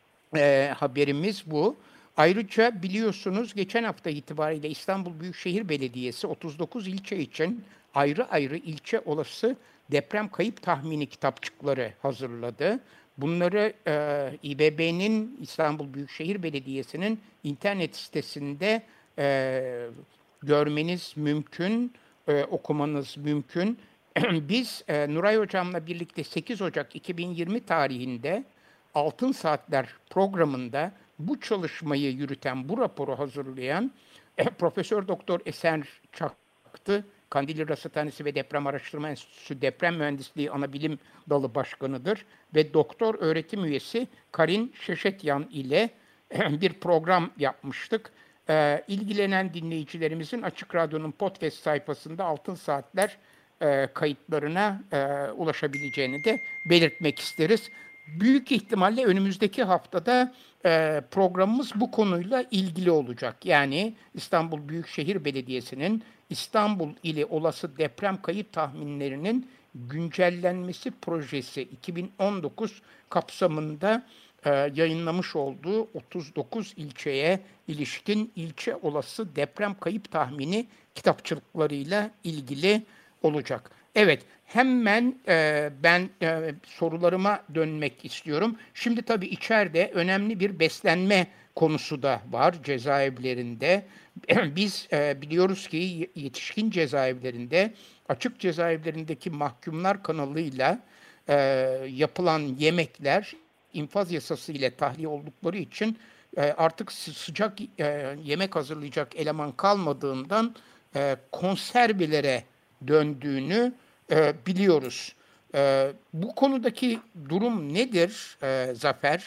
e, haberimiz bu. Ayrıca biliyorsunuz geçen hafta itibariyle İstanbul Büyükşehir Belediyesi otuz dokuz ilçe için ayrı ayrı ilçe olası deprem kayıp tahmini kitapçıkları hazırladı. Bunları e, İBB'nin, İstanbul Büyükşehir Belediyesi'nin internet sitesinde e, görmeniz mümkün, e, okumanız mümkün. Biz e, Nuray Hocam'la birlikte sekiz Ocak iki bin yirmi tarihinde Altın Saatler programında bu çalışmayı yürüten, bu raporu hazırlayan e, Profesör Doktor Eser Çaktı, Kandilli Rasathanesi ve Deprem Araştırma Enstitüsü Deprem Mühendisliği Anabilim Dalı Başkanı'dır ve doktor öğretim üyesi Karin Şeşetyan ile bir program yapmıştık. Ee, ilgilenen dinleyicilerimizin Açık Radyo'nun podcast sayfasında Altın Saatler e, kayıtlarına e, ulaşabileceğini de belirtmek isteriz. Büyük ihtimalle önümüzdeki haftada e, programımız bu konuyla ilgili olacak. Yani İstanbul Büyükşehir Belediyesi'nin İstanbul ili olası deprem kayıp tahminlerinin güncellenmesi projesi iki bin on dokuz kapsamında e, yayınlamış olduğu otuz dokuz ilçeye ilişkin ilçe olası deprem kayıp tahmini kitapçılıklarıyla ilgili olacak. Evet, hemen e, ben e, sorularıma dönmek istiyorum. Şimdi tabii içeride önemli bir beslenme konusu da var cezaevlerinde. Biz e, biliyoruz ki yetişkin cezaevlerinde, açık cezaevlerindeki mahkumlar kanalıyla e, yapılan yemekler infaz yasası ile tahliye oldukları için e, artık sı- sıcak e, yemek hazırlayacak eleman kalmadığından e, konservelere döndüğünü e, biliyoruz. E, bu konudaki durum nedir e, Zafer?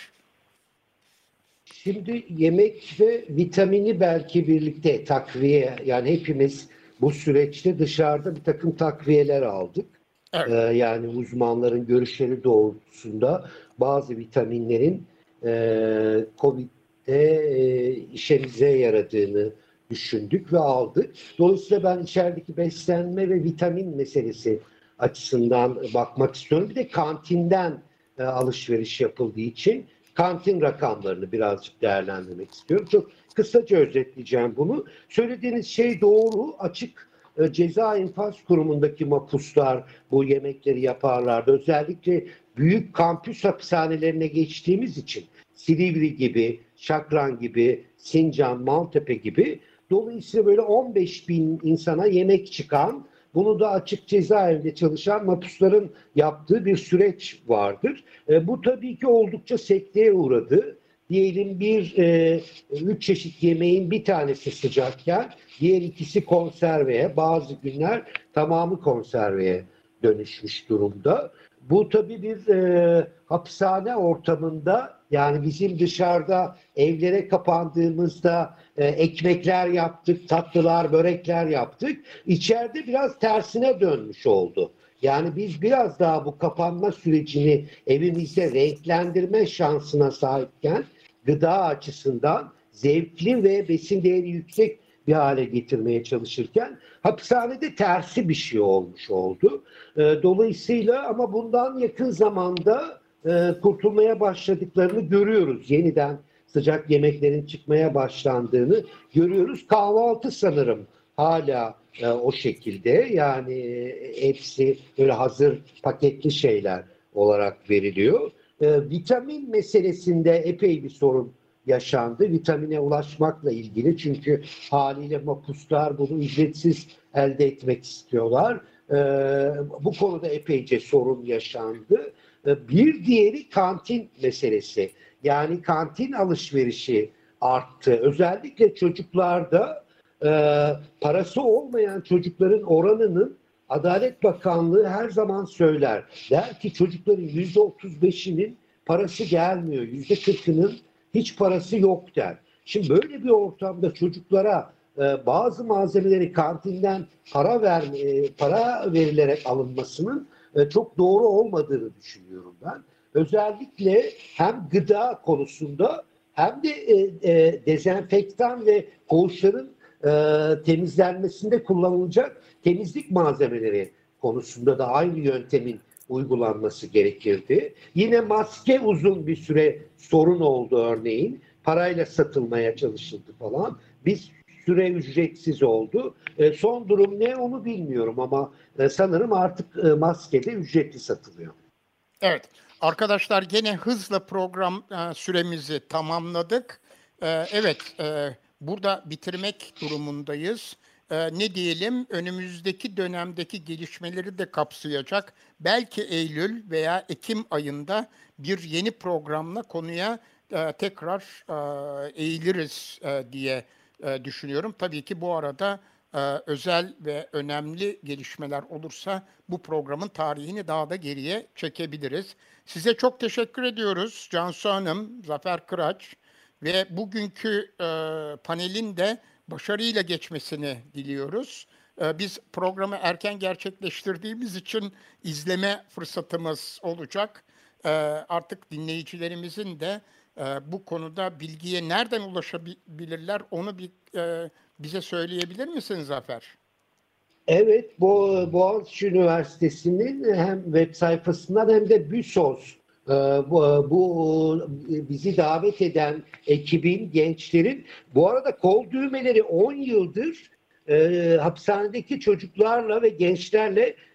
Şimdi yemek ve vitamini belki birlikte takviye, yani hepimiz bu süreçte dışarıda bir takım takviyeler aldık. Evet. Ee, yani uzmanların görüşleri doğrultusunda bazı vitaminlerin e, Covid'de e, işimize yaradığını düşündük ve aldık. Dolayısıyla ben içerideki beslenme ve vitamin meselesi açısından bakmak istiyorum. Bir de kantinden e, alışveriş yapıldığı için kantin rakamlarını birazcık değerlendirmek istiyorum. Çok kısaca özetleyeceğim bunu. Söylediğiniz şey doğru. Açık e, ceza infaz kurumundaki mahpuslar bu yemekleri yaparlardı. Özellikle büyük kampüs hapishanelerine geçtiğimiz için Silivri gibi, Şakran gibi, Sincan, Maltepe gibi, dolayısıyla böyle on beş bin insana yemek çıkan, bunu da açık cezaevinde çalışan mahpusların yaptığı bir süreç vardır. E, bu tabii ki oldukça sekteye uğradı. Diyelim bir e, üç çeşit yemeğin bir tanesi sıcakken diğer ikisi konserveye, bazı günler tamamı konserveye dönüşmüş durumda. Bu tabii bir e, hapishane ortamında, yani bizim dışarıda evlere kapandığımızda e, ekmekler yaptık, tatlılar, börekler yaptık. İçeride biraz tersine dönmüş oldu. Yani biz biraz daha bu kapanma sürecini evimizde renklendirme şansına sahipken gıda açısından zevkli ve besin değeri yüksek bir hale getirmeye çalışırken hapishanede tersi bir şey olmuş oldu. Dolayısıyla ama bundan yakın zamanda kurtulmaya başladıklarını görüyoruz. Yeniden sıcak yemeklerin çıkmaya başlandığını görüyoruz. Kahvaltı sanırım hala e, o şekilde, yani e, hepsi böyle hazır paketli şeyler olarak veriliyor. E, vitamin meselesinde epey bir sorun yaşandı. Vitamine ulaşmakla ilgili, çünkü haliyle mahpuslar bunu ücretsiz elde etmek istiyorlar. E, bu konuda epeyce sorun yaşandı. E, bir diğeri kantin meselesi. Yani kantin alışverişi arttı. Özellikle çocuklarda e, parası olmayan çocukların oranının Adalet Bakanlığı her zaman söyler. Der ki çocukların yüzde otuz beşinin parası gelmiyor, yüzde kırkının hiç parası yok der. Şimdi böyle bir ortamda çocuklara e, bazı malzemeleri kantinden para ver, e, para verilerek alınmasının e, çok doğru olmadığını düşünüyorum ben. Özellikle hem gıda konusunda hem de e, e, dezenfektan ve koğuşların e, temizlenmesinde kullanılacak temizlik malzemeleri konusunda da aynı yöntemin uygulanması gerekirdi. Yine maske uzun bir süre sorun oldu örneğin. Parayla satılmaya çalışıldı falan. Bir süre ücretsiz oldu. E, son durum ne onu bilmiyorum ama e, sanırım artık e, maske de ücretli satılıyor. Evet. Arkadaşlar gene hızla program e, süremizi tamamladık. E, evet, e, burada bitirmek durumundayız. E, ne diyelim, önümüzdeki dönemdeki gelişmeleri de kapsayacak. Belki Eylül veya Ekim ayında bir yeni programla konuya e, tekrar e, eğiliriz e, diye e, düşünüyorum. Tabii ki bu arada e, özel ve önemli gelişmeler olursa bu programın tarihini daha da geriye çekebiliriz. Size çok teşekkür ediyoruz Cansu Hanım, Zafer Kıraç ve bugünkü e, panelin de başarıyla geçmesini diliyoruz. E, biz programı erken gerçekleştirdiğimiz için izleme fırsatımız olacak. E, artık dinleyicilerimizin de e, bu konuda bilgiye nereden ulaşabilirler onu bir e, bize söyleyebilir misin Zafer? Evet, Bo Boğaziçi Üniversitesi'nin hem web sayfasından hem de BÜSOS, e, bu, bu bizi davet eden ekibin, gençlerin, bu arada kol düğmeleri on yıldır e, hapishanedeki çocuklarla ve gençlerle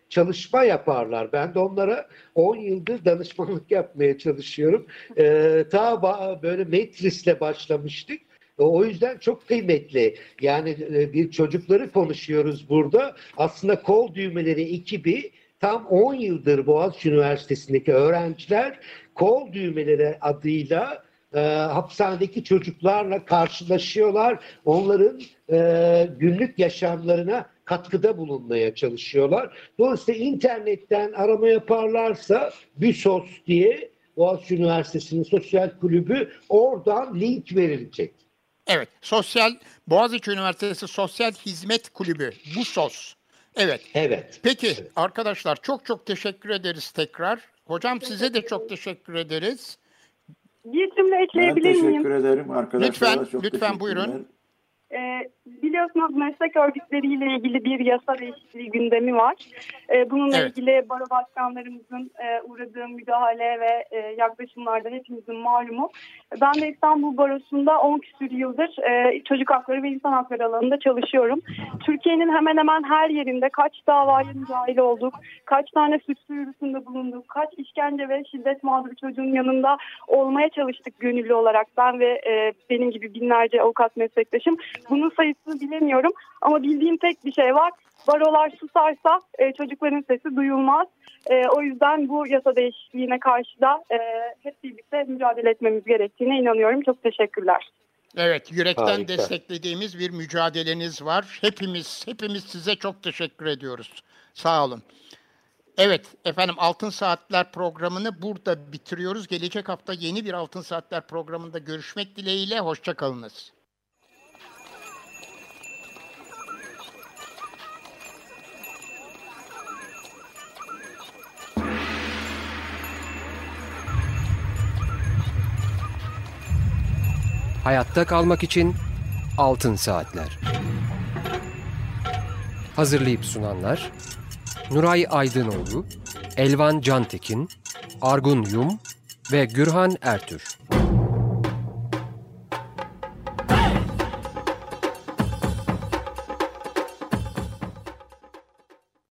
çalışma yaparlar. Ben de onlara on yıldır danışmanlık yapmaya çalışıyorum. Ee, ta ba- böyle Metris'le başlamıştık. O yüzden çok kıymetli. Yani e, bir çocukları konuşuyoruz burada. Aslında kol düğmeleri ekibi tam on yıldır Boğaziçi Üniversitesi'ndeki öğrenciler kol düğmeleri adıyla e, hapishanedeki çocuklarla karşılaşıyorlar. Onların e, günlük yaşamlarına katkıda bulunmaya çalışıyorlar. Dolayısıyla internetten arama yaparlarsa BÜSOS diye Boğaziçi Üniversitesi'nin sosyal kulübü, oradan link verilecek. Evet, Sosyal Boğaziçi Üniversitesi Sosyal Hizmet Kulübü, BUSOS. Evet. Evet. Peki Evet. arkadaşlar çok çok teşekkür ederiz tekrar. Hocam size de çok teşekkür ederiz. Bir cümle Ben ekleyebilir miyim? teşekkür ederim arkadaşlar. Lütfen, çok lütfen buyurun. Ee, biliyorsunuz meslek örgütleriyle ilgili bir yasa değişikliği gündemi var. Ee, bununla Evet. ilgili baro başkanlarımızın e, uğradığı müdahale ve e, yaklaşımlarda hepimizin malumu. Ben de İstanbul Barosu'nda on küsur yıldır e, çocuk hakları ve insan hakları alanında çalışıyorum. Türkiye'nin hemen hemen her yerinde kaç davaya müdahil olduk, kaç tane suç duyurusunda bulunduk, kaç işkence ve şiddet mağduru çocuğun yanında olmaya çalıştık gönüllü olarak. Ben ve e, benim gibi binlerce avukat meslektaşım. Bunun sayısını bilemiyorum ama bildiğim tek bir şey var. Barolar susarsa e, çocukların sesi duyulmaz. E, o yüzden bu yasa değişikliğine karşı da e, hep birlikte mücadele etmemiz gerektiğine inanıyorum. Çok teşekkürler. Evet, yürekten Harika. desteklediğimiz bir mücadeleniz var. Hepimiz, hepimiz size çok teşekkür ediyoruz. Sağ olun. Evet efendim, Altın Saatler programını burada bitiriyoruz. Gelecek hafta yeni bir Altın Saatler programında görüşmek dileğiyle. Hoşça kalınız. Hayatta kalmak için Altın Saatler. Hazırlayıp sunanlar Nuray Aydınoğlu, Elvan Cantekin, Argun Yum ve Gürhan Ertür.